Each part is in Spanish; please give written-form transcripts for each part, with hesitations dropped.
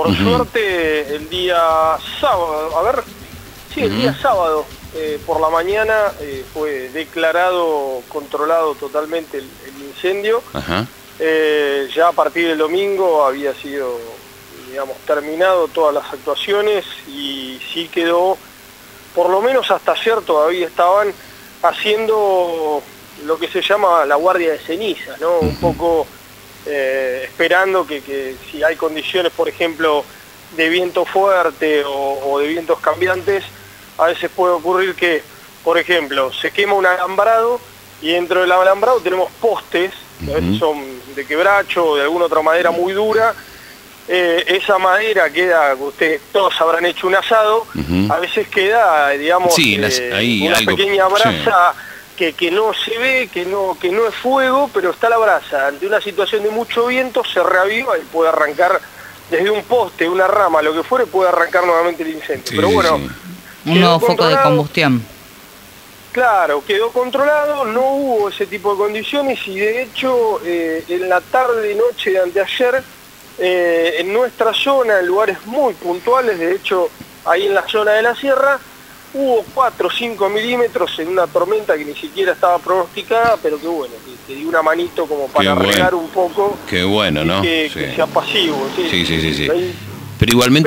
Por suerte, el día sábado, el día sábado, por la mañana, fue declarado, controlado totalmente el incendio. Ya a partir del domingo había sido, digamos, terminado todas las actuaciones y sí quedó, por lo menos hasta ayer todavía estaban haciendo lo que se llama la guardia de cenizas, ¿no? Un poco esperando que si hay condiciones, por ejemplo, de viento fuerte o de vientos cambiantes, a veces puede ocurrir que, por ejemplo, se quema un alambrado y dentro del alambrado tenemos postes, que a veces son de quebracho o de alguna otra madera muy dura. Esa madera queda, ustedes todos habrán hecho un asado, a veces queda, digamos, una pequeña brasa que no se ve, que no es fuego, pero está la brasa. Ante una situación de mucho viento se reaviva y puede arrancar desde un poste, una rama, lo que fuere, puede arrancar nuevamente el incendio. Pero bueno, un nuevo foco de combustión. Claro, quedó controlado, no hubo ese tipo de condiciones y de hecho en la tarde, noche de anteayer, en nuestra zona, en lugares muy puntuales, de hecho ahí en la zona de la sierra, hubo 4 o 5 milímetros en una tormenta que ni siquiera estaba pronosticada, pero que bueno, que dio una manito como para regar un poco. Qué bueno, ¿no? Que sea pasivo. Sí. Pero igualmente...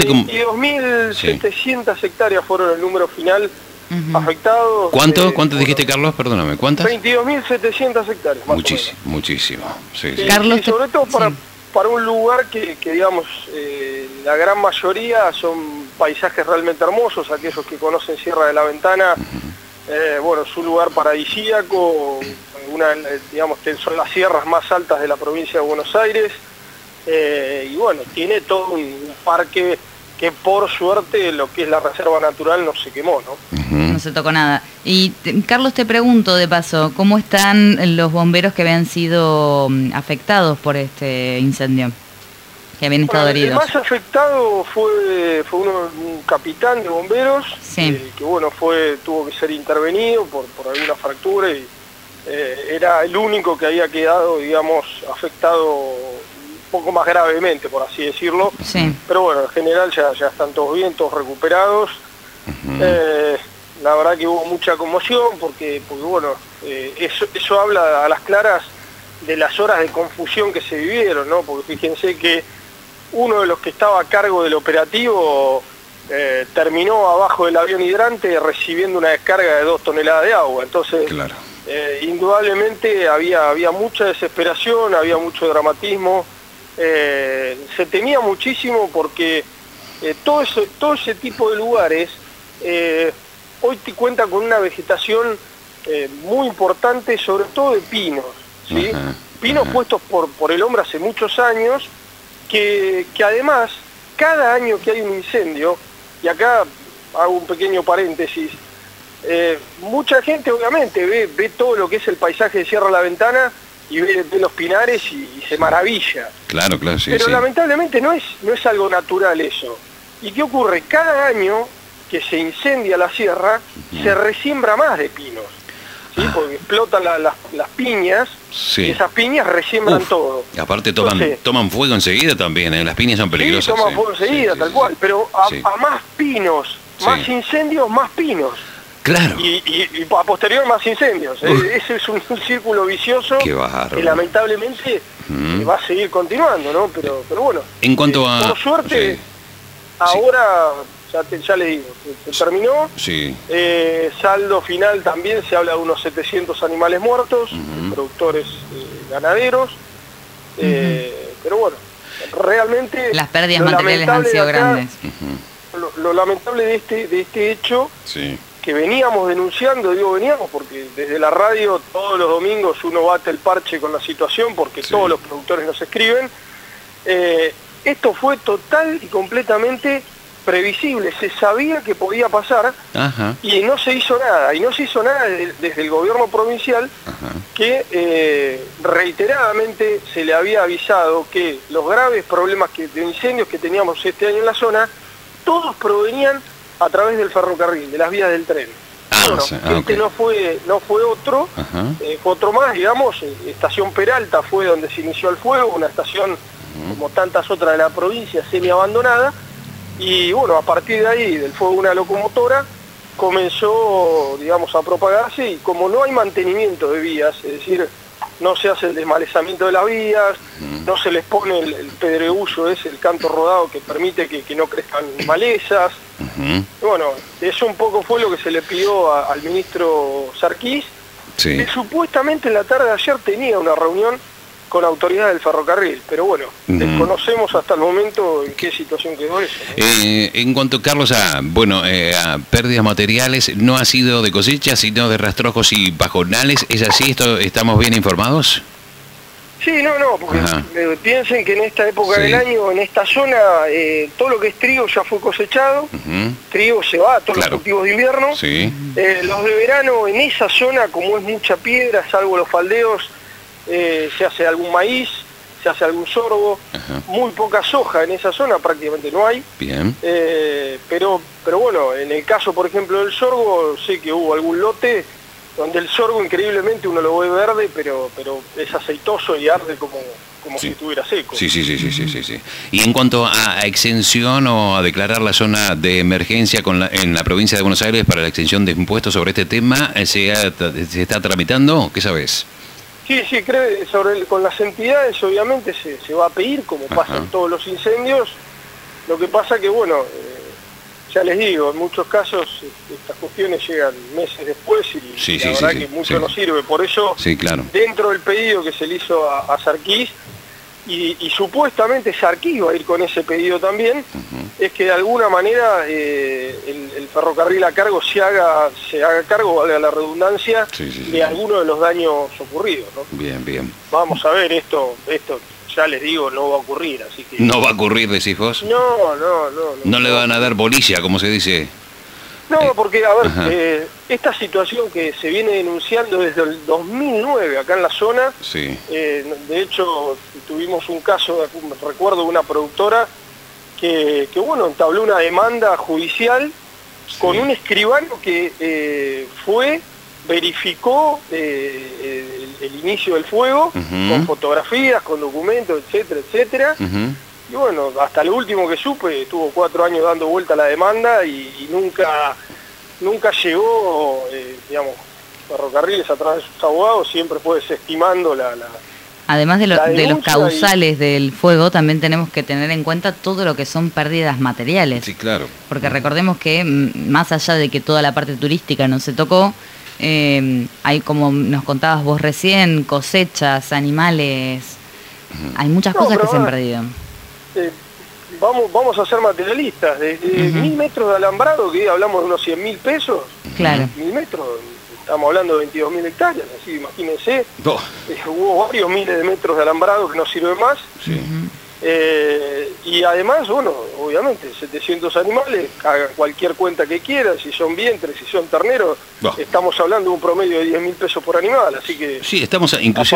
22.700 hectáreas fueron el número final afectados. ¿Cuánto dijiste, Carlos? Perdóname, ¿cuántas? 22.700 hectáreas. Muchísimo. Sí. Carlos, sobre todo para un lugar que digamos, la gran mayoría son paisajes realmente hermosos. Aquellos que conocen Sierra de la Ventana, bueno, es un lugar paradisíaco, digamos, son las sierras más altas de la provincia de Buenos Aires, y bueno, tiene todo un parque que por suerte lo que es la reserva natural no se quemó, ¿no? No se tocó nada. Y Carlos, te pregunto de paso, ¿cómo están los bomberos que habían sido afectados por este incendio? Que habían estado heridos. El más afectado fue un capitán de bomberos, que bueno, tuvo que ser intervenido por alguna fractura y era el único que había quedado, digamos, afectado un poco más gravemente, por así decirlo. Pero bueno, en general ya están todos bien, todos recuperados. La verdad que hubo mucha conmoción porque bueno, eso habla a las claras de las horas de confusión que se vivieron, ¿no? Porque fíjense que uno de los que estaba a cargo del operativo terminó abajo del avión hidrante recibiendo una descarga de 2 toneladas de agua. Entonces, indudablemente había mucha desesperación, había mucho dramatismo. Se temía muchísimo porque todo ese tipo de lugares hoy te cuenta con una vegetación muy importante, sobre todo de pinos, ¿sí? Pinos puestos por el hombre hace muchos años, que además, cada año que hay un incendio, y acá hago un pequeño paréntesis, mucha gente obviamente ve todo lo que es el paisaje de Sierra de la Ventana y ve los pinares y se maravilla. Claro, sí. Pero lamentablemente no es algo natural eso. ¿Y qué ocurre? Cada año que se incendia la sierra, se resiembra más de pinos, ¿sí? Porque explotan las piñas, y esas piñas resiembran todo. Y aparte toman fuego enseguida también, las piñas son peligrosas. Sí, toman fuego enseguida, tal cual, pero a más pinos, más incendios, más pinos. Claro. Y a posterior más incendios. Ese es un círculo vicioso que lamentablemente va a seguir continuando, ¿no? Pero bueno, en cuanto a... por suerte, ahora... Ya le digo, se terminó. Saldo final también, se habla de unos 700 animales muertos, productores ganaderos. Pero bueno, realmente... Las pérdidas materiales han sido grandes. Lo lamentable de este hecho, que veníamos denunciando, digo veníamos porque desde la radio todos los domingos uno bate el parche con la situación porque todos los productores nos escriben. Esto fue total y completamente previsible, se sabía que podía pasar y no se hizo nada, desde el gobierno provincial que reiteradamente se le había avisado que los graves problemas de incendios que teníamos este año en la zona, todos provenían a través del ferrocarril, de las vías del tren. No fue otro, fue otro más, digamos. Estación Peralta fue donde se inició el fuego, una estación como tantas otras de la provincia, semi-abandonada, y bueno, a partir de ahí, del fuego de una locomotora, comenzó, digamos, a propagarse, y como no hay mantenimiento de vías, es decir, no se hace el desmalezamiento de las vías, no se les pone el pedregullo, es el canto rodado que permite que no crezcan malezas. Y bueno, eso un poco fue lo que se le pidió al ministro Sarkis, que supuestamente en la tarde de ayer tenía una reunión con autoridades del ferrocarril, pero bueno, desconocemos hasta el momento en qué situación quedó eso, ¿no? En cuanto, Carlos, a pérdidas materiales, no ha sido de cosecha, sino de rastrojos y pajonales, ¿es así? ¿Estamos bien informados? Sí, no, porque piensen que en esta época del año, en esta zona, todo lo que es trigo ya fue cosechado, trigo se va, todos los cultivos de invierno, los de verano en esa zona, como es mucha piedra, salvo los faldeos, se hace algún maíz, se hace algún sorgo, muy poca soja en esa zona, prácticamente no hay. Bien. Pero bueno, en el caso, por ejemplo, del sorgo, sé que hubo algún lote donde el sorgo increíblemente uno lo ve verde, pero es aceitoso y arde como si estuviera seco. Sí. Y en cuanto a exención o a declarar la zona de emergencia en la provincia de Buenos Aires para la exención de impuestos sobre este tema, ¿se está tramitando? ¿Qué sabes? Sí, con las entidades obviamente se va a pedir, como pasa en todos los incendios. Lo que pasa que, bueno, ya les digo, en muchos casos estas cuestiones llegan meses después y la verdad que mucho no sirve. Por eso, dentro del pedido que se le hizo a Sarkis, y supuestamente Sarkis va a ir con ese pedido también, es que de alguna manera el ferrocarril a cargo se haga cargo, valga la redundancia, de alguno de los daños ocurridos, ¿no? Bien. Vamos a ver, esto ya les digo, no va a ocurrir, así que... ¿No va a ocurrir, decís vos? No. ¿No le van a dar bolilla, como se dice? No, porque, a ver, esta situación que se viene denunciando desde el 2009 acá en la zona, de hecho tuvimos un caso, recuerdo, de una productora que bueno, entabló una demanda judicial con un escribano que verificó el inicio del fuego, con fotografías, con documentos, etcétera. Y bueno, hasta lo último que supe, estuvo 4 años dando vuelta a la demanda y nunca llegó, digamos, Ferrocarriles a través de sus abogados, siempre fue desestimando Además de los causales del fuego, también tenemos que tener en cuenta todo lo que son pérdidas materiales. Sí, claro. Porque recordemos que, más allá de que toda la parte turística no se tocó, hay, como nos contabas vos recién, cosechas, animales, hay muchas cosas que se han perdido. Vamos a ser materialistas, de 1000 metros de alambrado, que hablamos de unos 100.000 pesos, 1000 metros, estamos hablando de 22.000 hectáreas, así imagínense, hubo varios miles de metros de alambrado que no sirve más, y además, bueno, obviamente, 700 animales, hagan cualquier cuenta que quieran, si son vientres, si son terneros, estamos hablando de un promedio de 10.000 pesos por animal, así que... Sí, estamos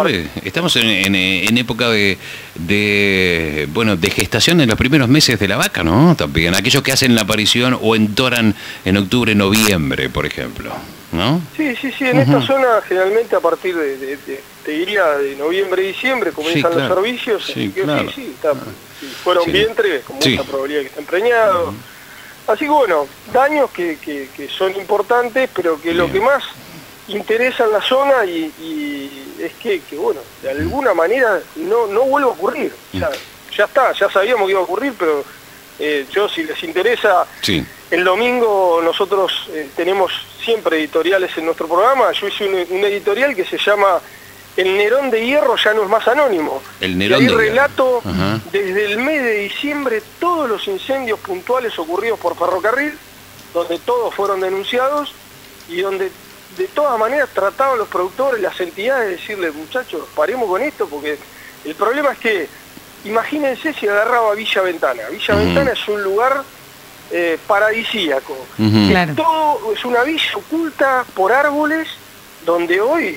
en época de gestación en los primeros meses de la vaca, ¿no? También, aquellos que hacen la aparición o entoran en octubre, noviembre, por ejemplo, ¿no? Sí, en esta zona generalmente a partir te diría de noviembre, diciembre, comienzan los servicios, si fueron vientres, con mucha probabilidad que estén preñados. Así que bueno, daños que son importantes, pero que lo que más interesa en la zona y es que bueno, de alguna manera no vuelva a ocurrir. Ya está, ya sabíamos que iba a ocurrir, pero si les interesa, el domingo nosotros tenemos siempre editoriales en nuestro programa. Yo hice un editorial que se llama El Nerón de Hierro ya no es más anónimo. El Nerón y ahí relato desde el mes de diciembre todos los incendios puntuales ocurridos por ferrocarril, donde todos fueron denunciados y donde de todas maneras trataban los productores, las entidades, de decirles, muchachos, paremos con esto, porque el problema es que, imagínense si agarraba Villa Ventana. Villa Ventana es un lugar paradisíaco. Todo es una villa oculta por árboles, donde hoy,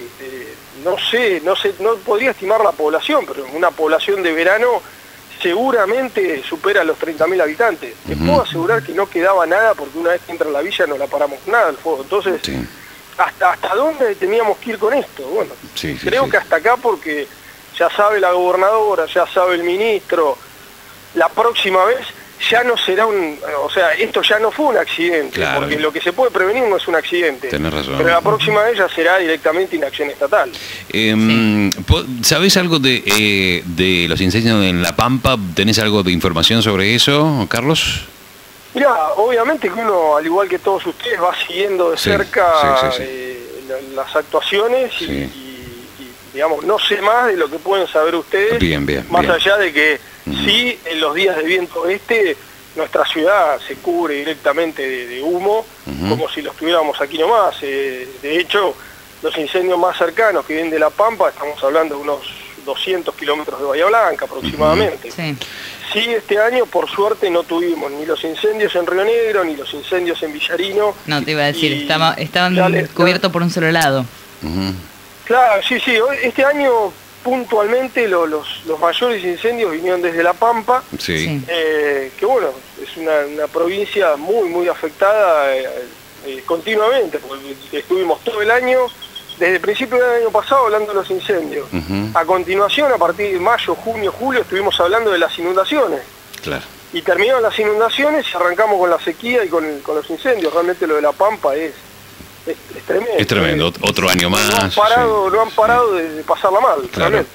no podría estimar la población, pero una población de verano seguramente supera los 30.000 habitantes. Te puedo asegurar que no quedaba nada, porque una vez que entra en la villa no la paramos nada el fuego. Entonces, ¿hasta dónde teníamos que ir con esto? Bueno, creo que hasta acá, porque ya sabe la gobernadora, ya sabe el ministro, la próxima vez ya no será o sea, esto ya no fue un accidente, claro, porque lo que se puede prevenir no es un accidente. Tenés razón. Pero la próxima vez ya será directamente inacción estatal. ¿Sabés algo de los incendios en La Pampa? ¿Tenés algo de información sobre eso, Carlos? Mira, obviamente que uno, al igual que todos ustedes, va siguiendo de cerca las actuaciones y, digamos, no sé más de lo que pueden saber ustedes, más allá de que sí, en los días de viento este, nuestra ciudad se cubre directamente de humo, como si lo estuviéramos aquí nomás. De hecho, los incendios más cercanos que vienen de La Pampa, estamos hablando de unos 200 kilómetros de Bahía Blanca aproximadamente. Sí, este año por suerte no tuvimos ni los incendios en Río Negro, ni los incendios en Villarino. No, te iba a decir, estaban cubiertos por un solo lado. Claro, sí, este año puntualmente los mayores incendios vinieron desde La Pampa, que bueno, es una provincia muy afectada continuamente, porque estuvimos todo el año, desde el principio del año pasado hablando de los incendios. A continuación, a partir de mayo, junio, julio, estuvimos hablando de las inundaciones. Claro. Y terminaron las inundaciones y arrancamos con la sequía y con los incendios. Realmente lo de La Pampa es tremendo. Es tremendo, otro año más. No han parado de pasarla mal, claro.